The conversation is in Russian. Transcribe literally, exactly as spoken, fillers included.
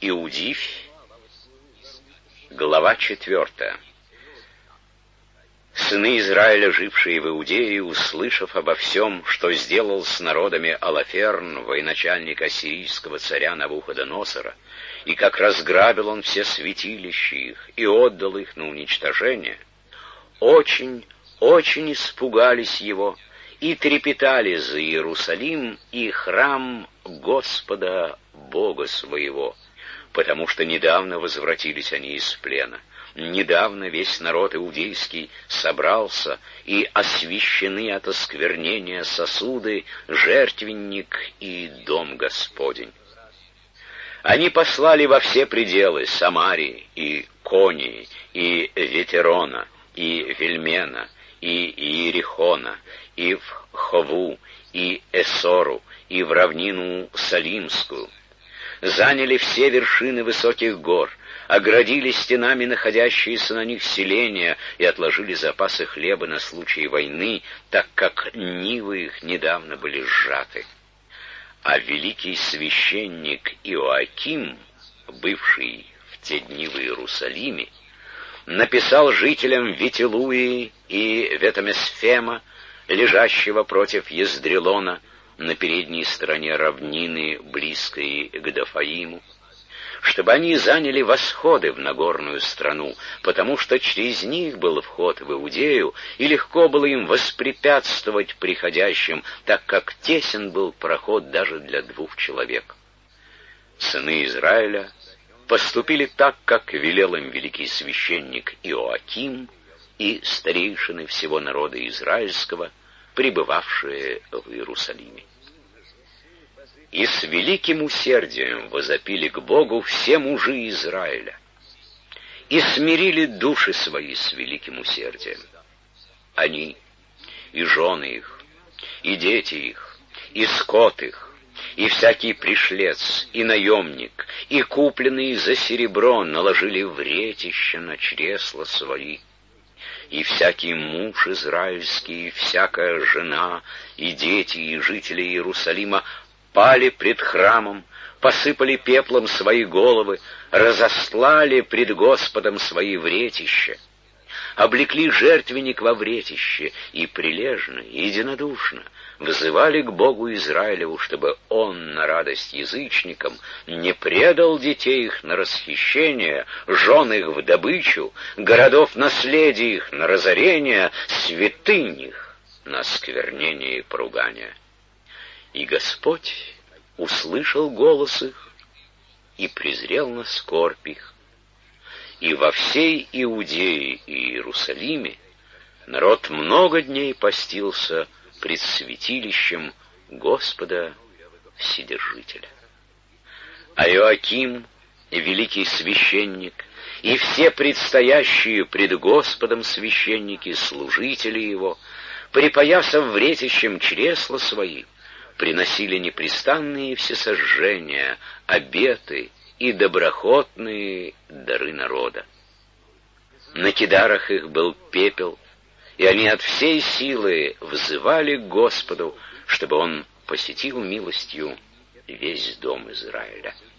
Иудифь, глава четвертая. Сыны Израиля, жившие в Иудее, услышав обо всем, что сделал с народами Алаферн, военачальник ассирийского царя Навуходоносора, и как разграбил он все святилища их и отдал их на уничтожение, очень, очень испугались его и трепетали за Иерусалим и храм Господа Бога своего, потому что недавно возвратились они из плена. Недавно весь народ иудейский собрался, и освящены от осквернения сосуды, жертвенник и дом Господень. Они послали во все пределы Самарии, и Конии, и Ветерона, и Вельмена, и Иерихона, и в Хову, и Эсору, и в равнину Салимскую. Заняли все вершины высоких гор, оградили стенами находящиеся на них селения и отложили запасы хлеба на случай войны, так как нивы их недавно были сжаты. А великий священник Иоаким, бывший в те дни в Иерусалиме, написал жителям Вителуи и Ветамесфема, лежащего против Ездрелона, на передней стороне равнины, близкой к Дафаиму, чтобы они заняли восходы в Нагорную страну, потому что через них был вход в Иудею, и легко было им воспрепятствовать приходящим, так как тесен был проход даже для двух человек. Сыны Израиля поступили так, как велел им великий священник Иоаким и старейшины всего народа израильского, пребывавшие в Иерусалиме. И с великим усердием возопили к Богу все мужи Израиля, и смирили души свои с великим усердием. Они, и жены их, и дети их, и скот их, и всякий пришлец, и наемник, и купленные за серебро наложили вретища на чресла свои. И всякий муж израильский, и всякая жена, и дети, и жители Иерусалима пали пред храмом, посыпали пеплом свои головы, разослали пред Господом свои вретища, облекли жертвенник во вретище и прилежно, и единодушно взывали к Богу Израилеву, чтобы Он на радость язычникам не предал детей их на расхищение, жен их в добычу, городов наследия их на разорение, святынь их на осквернение и поругание. И Господь услышал голос их и презрел на скорбь их. И во всей Иудее и Иерусалиме народ много дней постился пред святилищем Господа Вседержителя. А Иоаким, великий священник, и все предстоящие пред Господом священники, служители его, припоясав вретищем чресла свои, приносили непрестанные всесожжения, обеты и доброхотные дары народа. На кидарах их был пепел, и они от всей силы взывали к Господу, чтобы Он посетил милостью весь дом Израиля.